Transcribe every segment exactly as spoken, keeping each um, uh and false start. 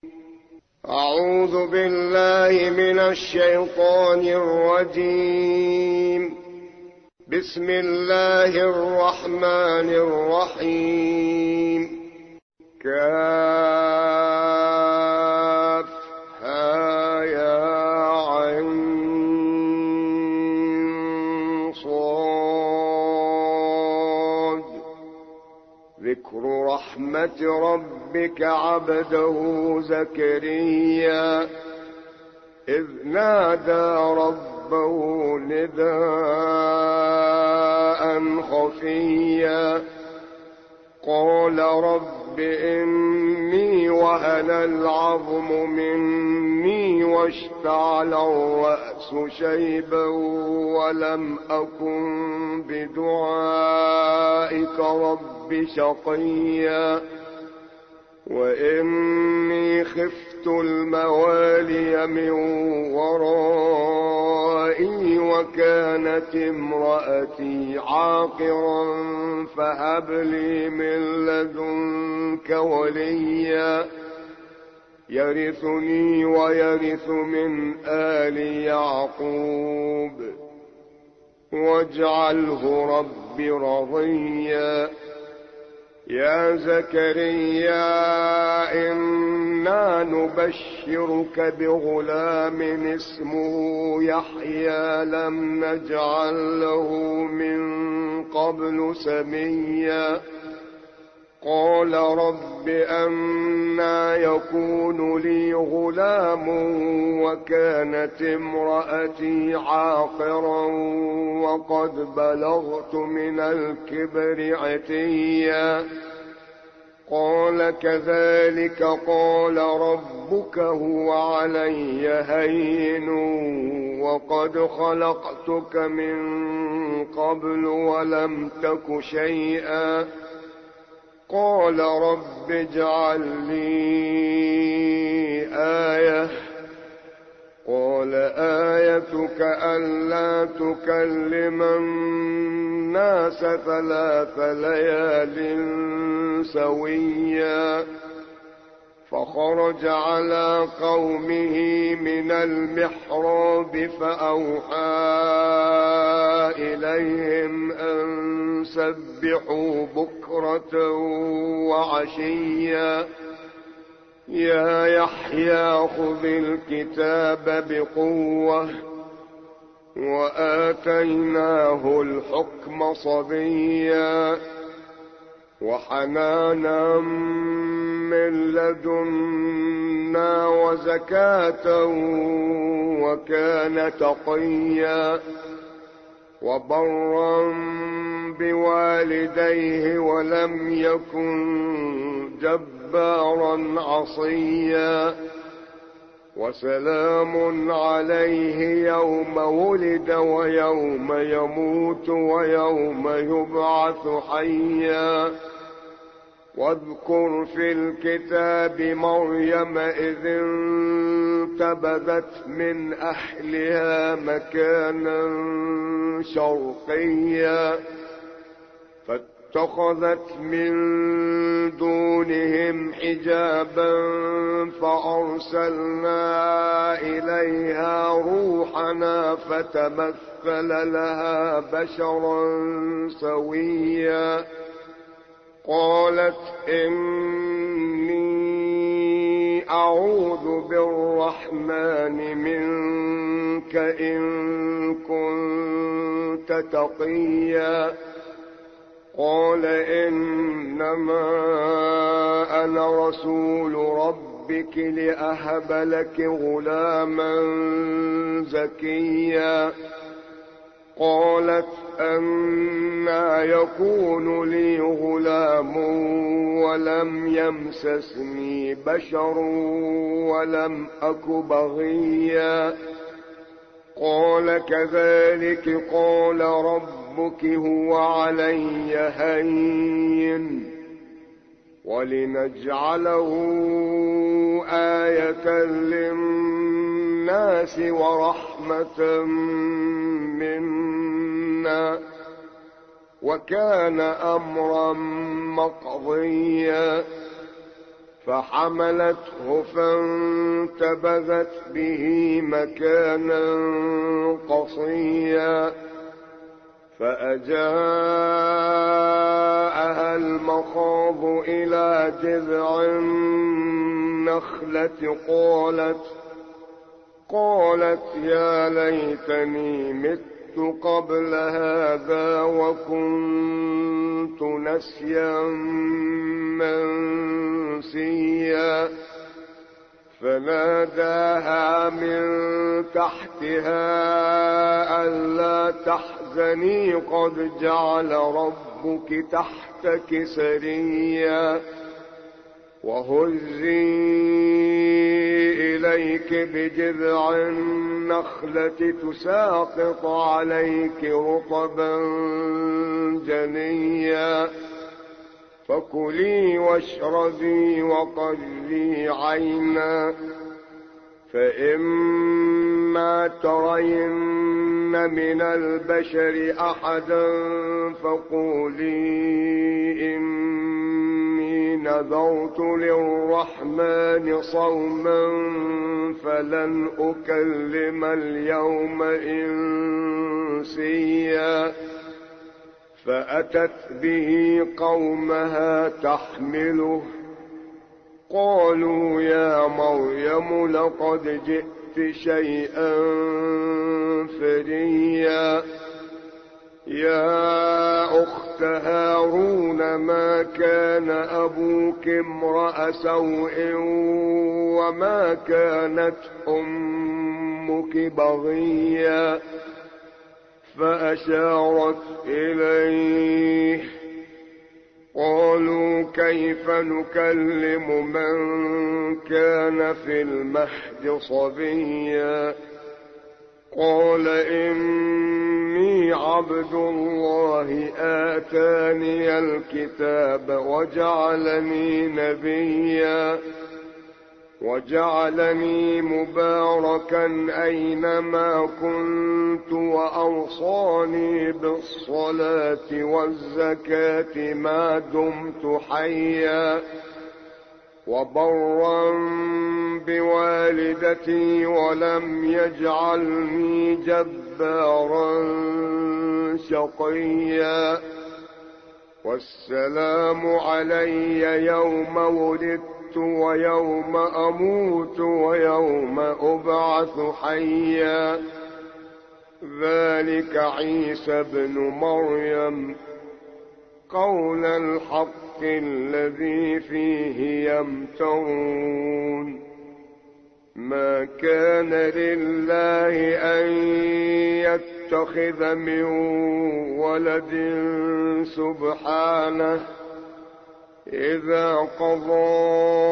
أعوذ بالله من الشيطان الرجيم. بسم الله الرحمن الرحيم. كافها يا عين صاد. ذكر رحمة ربك عبده زكريا إذ نادى ربه نداء خفيا قال رب إني وهن العظم مني واشتعل الرأس شيبا ولم أكن بدعائك رب شقيا وإني خفت الموالي من ورائي وكانت امرأتي عاقرا فهب لي من لدنك وليا يرثني ويرث من آل يعقوب واجعله رب رضيا. يا زكريا إنا نبشرك بغلام اسمه يحيى لم نجعل له من قبل سميا قال رب أنى يكون لي غلام وكانت امرأتي عاقرا وقد بلغت من الكبر عتيا قال كذلك قال ربك هو علي هين وقد خلقتك من قبل ولم تك شيئا قال رب اجعل لي آية قال آيتك ألا تكلم الناس ثلاث ليال سويا فخرج على قومه من المحراب فأوحى إليهم أن سبحوا بكرة وعشيا يا يحيى خذ الكتاب بقوة وآتيناه الحكم صبيا وحنانا من لدنا وزكاة وكان تقيا وبرا بوالديه ولم يكن جبارا عصيا وسلام عليه يوم ولد ويوم يموت ويوم يبعث حيا واذكر في الكتاب مريم إذ انتبذت من أهلها مكانا شرقيا فاتخذت من دونهم حجابا فأرسلنا إليها روحنا فتمثل لها بشرا سويا قالت إني أعوذ بالرحمن منك إن كنت تقيا قال إنما أنا رسول ربك لأهب لك غلاما زكيا قالت أنى يكون لي غلام ولم يمسسني بشر ولم أك بغيا قال كذلك قال ربك هو علي هين ولنجعله آية للناس ورحمة منا وكان أمرا مقضيا فحملته فانتبذت به مكانا قصيا فأجاءها المخاض إلى جذع النخلة قالت قالت يا ليتني مت قبل هذا وكنت نسيا منسيا فناداها من تحتها ألا تحزني قد جعل ربك تحتك سريا وهزي إليك بجذع النخلة تساقط عليك رطبا جنيا فكلي واشربي وقري عينا فإما ترين من البشر أحدا فقولي إني نذرت للرحمن صوما فلن أكلم اليوم إنسيا فأتت به قومها تحمله قالوا يا مريم لقد جئت شيئا فريا يا أخت هارون ما كان أبوك امرأ سوء وما كانت أمك بغيا فأشارت إليه قالوا كيف نكلم من كان في المهد صبيا قال إني عبد الله آتاني الكتاب وجعلني نبيا وجعلني مباركا أينما كنت وأوصاني بالصلاة والزكاة ما دمت حيا وبرا بوالدتي ولم يجعلني جبارا شقيا والسلام علي يوم ولدت ويوم أموت ويوم أبعث حيا ذلك عيسى بن مريم قول الحق الذي فيه يمترون ما كان لله أن يتخذ من ولد سبحانه إذا قضى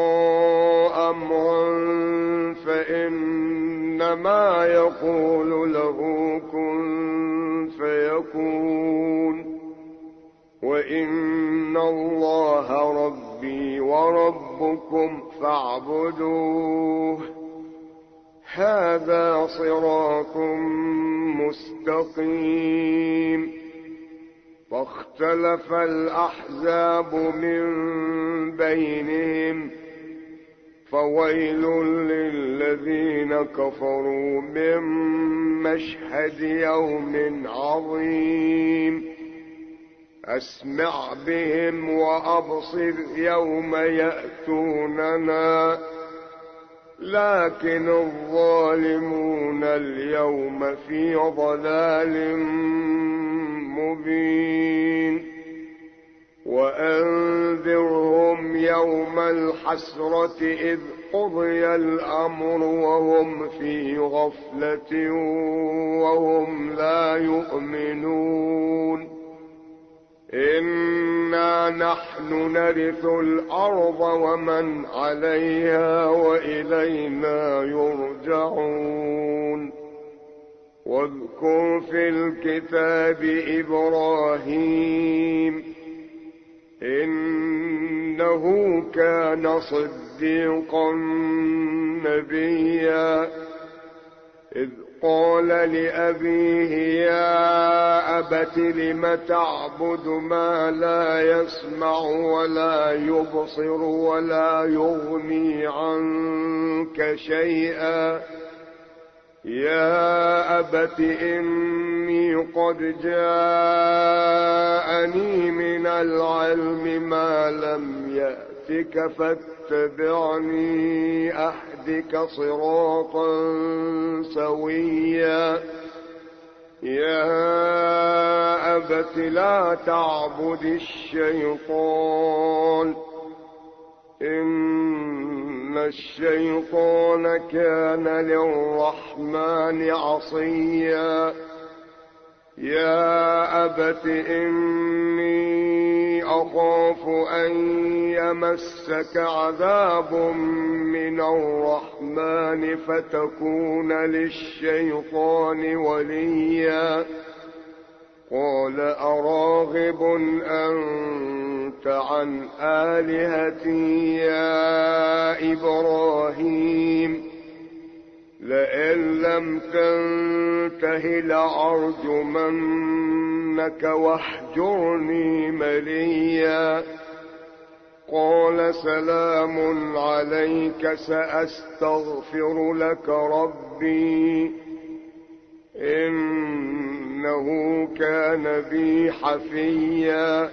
أمرا فإنما يقول له كن فيكون وإن الله ربي وربكم فاعبدوه هذا صراط مستقيم فاختلف الأحزاب من بينهم فويل للذين كفروا من مشهد يوم عظيم أسمع بهم وأبصر يوم يأتوننا لكن الظالمون اليوم في ضلال مبين وأنذرهم يوم الحسرة إذ قضي الأمر وهم في غفلة وهم لا يؤمنون إنا نحن نرث الأرض ومن عليها وإلينا يرجعون واذكر في الكتاب إبراهيم إنه كان صديقا نبيا إذ قال لأبيه يا أبت لم تعبد ما لا يسمع ولا يبصر ولا يغني عنك شيئا يا أبت إني قد جاءني من العلم ما لم يأتك فاتبعني أهدك صراطا سويا يا أبت لا تعبد الشيطان إن الشيطان كان للرحمن عصيا يا أبت إني أخاف أن يمسك عذاب من الرحمن فتكون للشيطان وليا قال أراغب أنت عن آلهتي يا إبراهيم لئن لم تنته لأرجمنك واهجرني مليا قال سلام عليك سأستغفر لك ربي إنه كان بي حفيا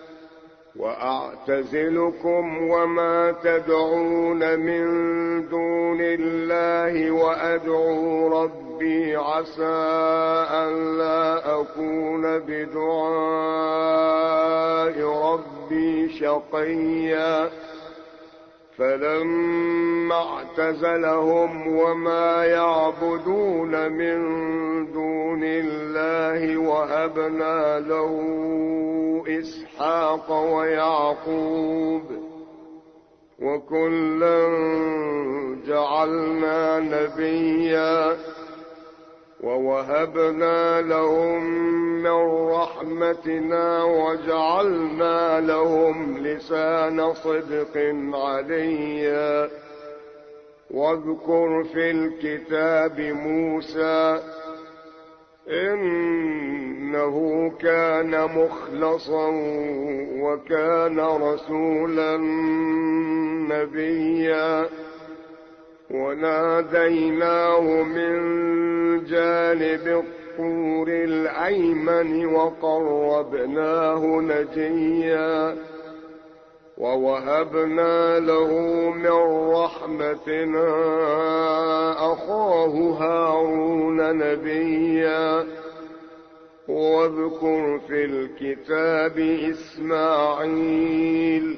وأعتزلكم وما تدعون من دون الله وأدعو ربي عسى أن لا أكون بدعاء ربي شقيا فلما اعتزلهم وما يعبدون من دون الله وهبنا له إسحاق ويعقوب وكلا جعلنا نبيا ووهبنا لهم من رحمتنا وجعلنا لهم لسان صدق عليا واذكر في الكتاب موسى إنه كان مخلصا وكان رسولا نبيا وناديناه من جانب الطور الأيمن وقربناه نجيا ووهبنا له من رحمتنا أخاه هارون نبيا واذكر في الكتاب إسماعيل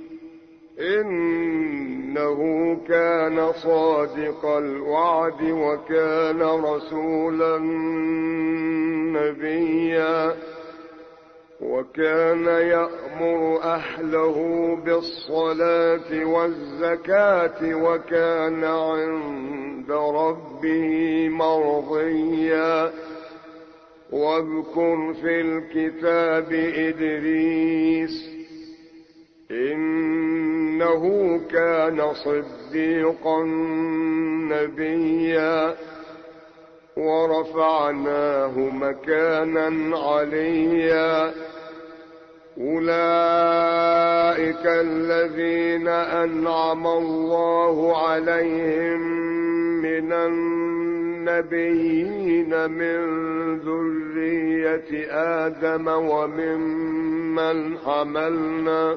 إنه كان صادق الوعد وكان رسولا نبيا وكان يأمر أهله بالصلاة والزكاة وكان عند ربه مرضيا واذكر في الكتاب إدريس إنه كان صديقا نبيا ورفعناه مكانا عليا أولئك الذين أنعم الله عليهم من النبيين من ذرية آدم وممن حملنا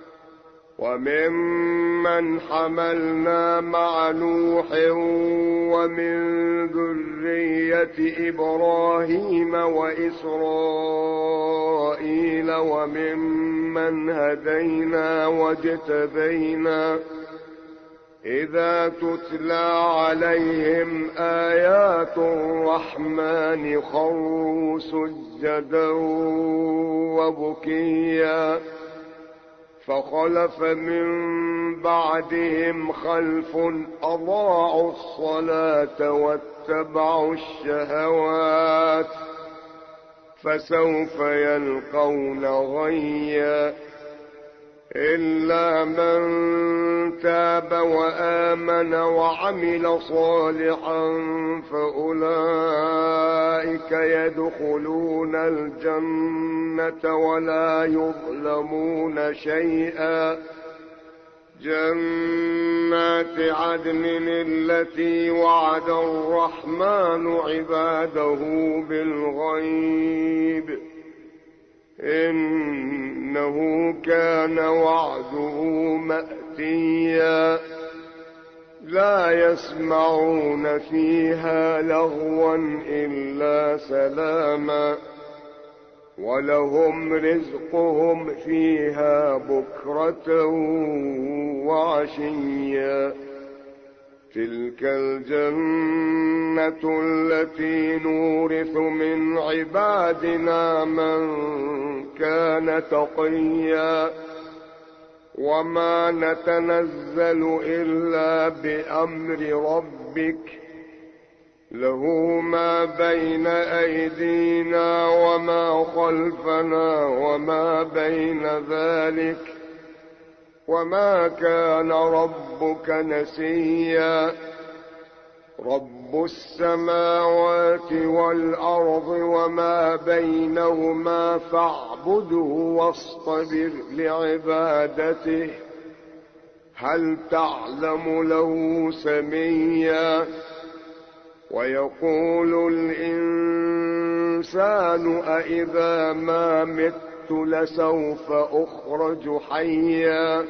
وممن حملنا مع نوح ومن ذرية إبراهيم وإسرائيل وممن هدينا واجتبينا إذا تتلى عليهم آيات الرحمن خروا سجدا وبكيا فخلف من بعدهم خلف أضاعوا الصلاة واتبعوا الشهوات فسوف يلقون غيا إلا من تاب وآمن وعمل صالحا فأولئك يدخلون الجنة ولا يظلمون شيئا. جنات عدن التي وعد الرحمن عباده بالغيب إنه كان وعده مأتيا. لا يسمعون فيها لغوا إلا سلاما ولهم رزقهم فيها بكرة وعشيا. تلك الجنة التي نورث من عبادنا من كان تقيا. وما نتنزل إلا بأمر ربك له ما بين أيدينا وما خلفنا وما بين ذلك وما كان ربك نسيا. رب السماوات والأرض وما بينهما فاعبده واصطبر لعبادته هل تعلم له سميا. ويقول الإنسان أإذا ما مت لسوف أخرج حيا.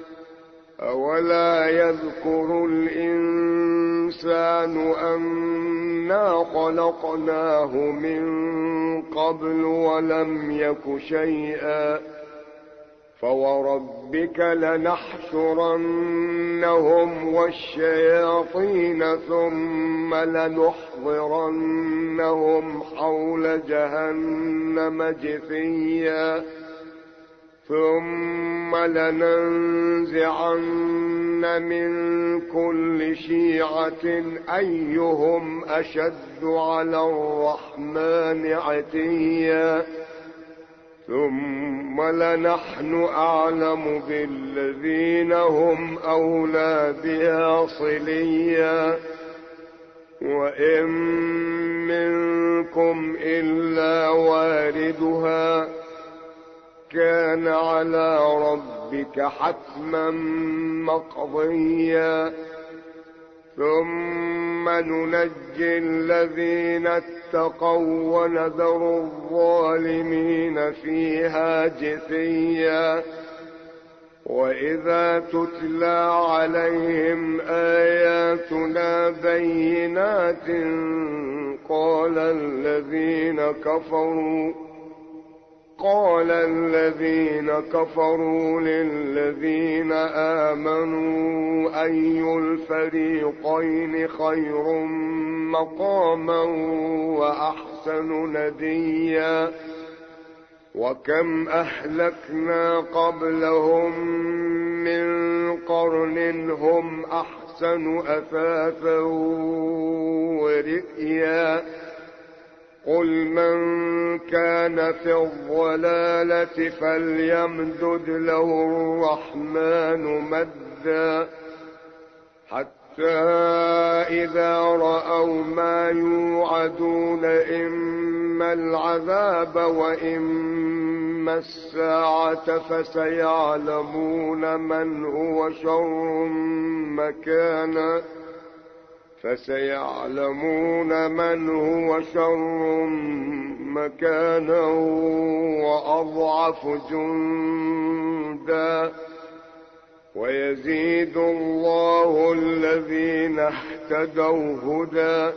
أولا يذكر الإنسان أنا خلقناه من قبل ولم يك شيئا. فوربك لنحشرنهم والشياطين ثم لنحضرنهم حول جهنم جثيا. ثم لننزعن من كل شيعة أيهم أشد على الرحمن عتيا. ثم لنحن أعلم بالذين هم أولى بها صليا. وإن منكم إلا واردها كان على ربك حتما مقضيا. ثم ننجي الذين اتقوا ونذر الظالمين فيها جثيا. وإذا تتلى عليهم آياتنا بينات قال الذين كفروا قال الذين كفروا للذين آمنوا أي الفريقين خير مقاما وأحسن نديا. وكم أهلكنا قبلهم من قرن هم أحسن أثاثا ورئيا. قل من كان في الضلالة فليمدد له الرحمن مدا حتى إذا رأوا ما يوعدون إما العذاب وإما الساعة فسيعلمون من هو شر مكانا فسيعلمون من هو شر مكانا وأضعف جندا. ويزيد الله الذين اهتدوا هدى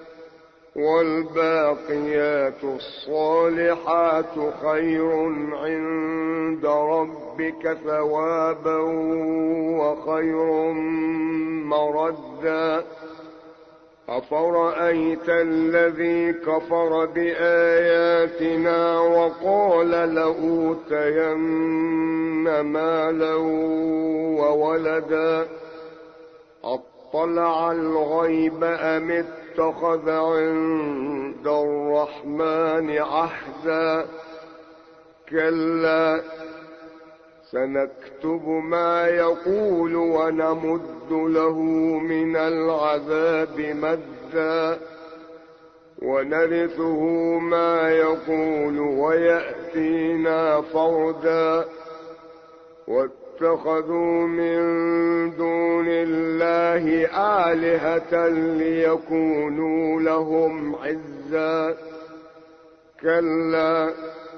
والباقيات الصالحات خير عند ربك ثوابا وخير مردا. أفرأيت الذي كفر بآياتنا وقال لأوتين مالا وولدا أطلع الغيب أم اتخذ عند الرحمن عهدا. كلا سنكتب ما يقول ونمد له من العذاب مدا ونرثه ما يقول ويأتينا فردا واتخذوا من دون الله آلهة ليكونوا لهم عزا كلا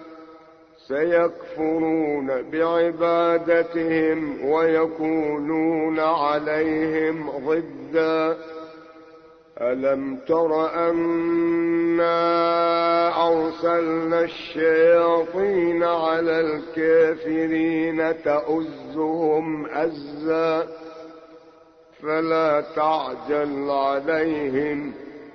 سيكفرون بعبادتهم ويكونون عليهم ضدا ألم تر أنا أرسلنا الشياطين على الكافرين تؤزهم أزا فلا تعجل عليهم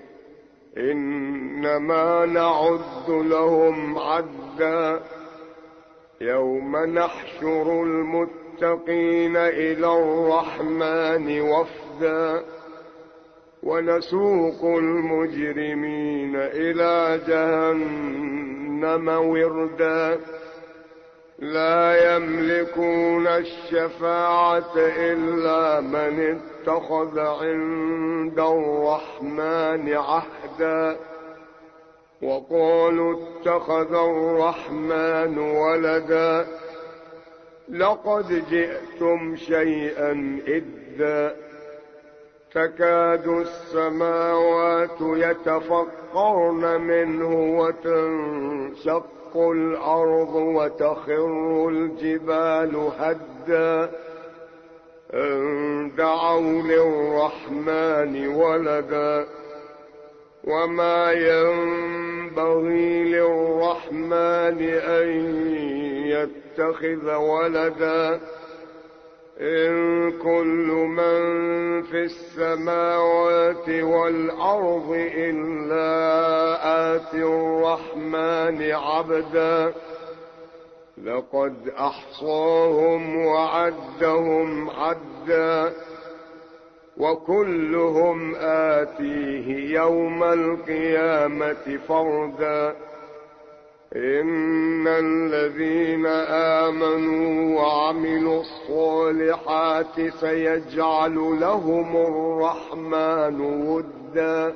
إنما نعد لهم عدا يوم نحشر المتقين إلى الرحمن وفدا ونسوق المجرمين إلى جهنم وردا لا يملكون الشفاعة إلا من اتخذ عند الرحمن عهدا وقالوا اتخذ الرحمن ولدا لقد جئتم شيئا إدا تكاد السماوات يتفطرن منه وتنشق الأرض وتخر الجبال هدا أن دعوا للرحمن ولدا وما ينبغي للرحمن أن يتخذ ولدا إن كل من في السماوات والأرض إلا آتي الرحمن عبدا لقد أحصاهم وعدهم عدا وكلهم آتيه يوم القيامة فردا إن الذين آمنوا وعملوا الصالحات سيجعل لهم الرحمن ودا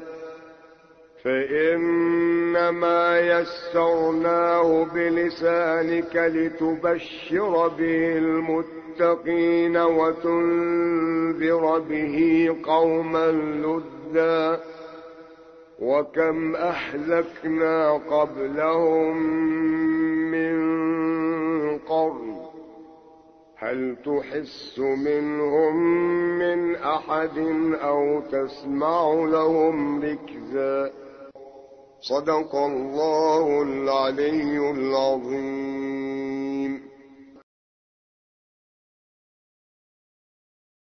فإنما يسرناه بلسانك لتبشر به المتقين وتنذر به قوما لدا وكم أهلكنا قبلهم من قرن هل تحس منهم من أحد أو تسمع لهم ركزا صدق الله العلي العظيم.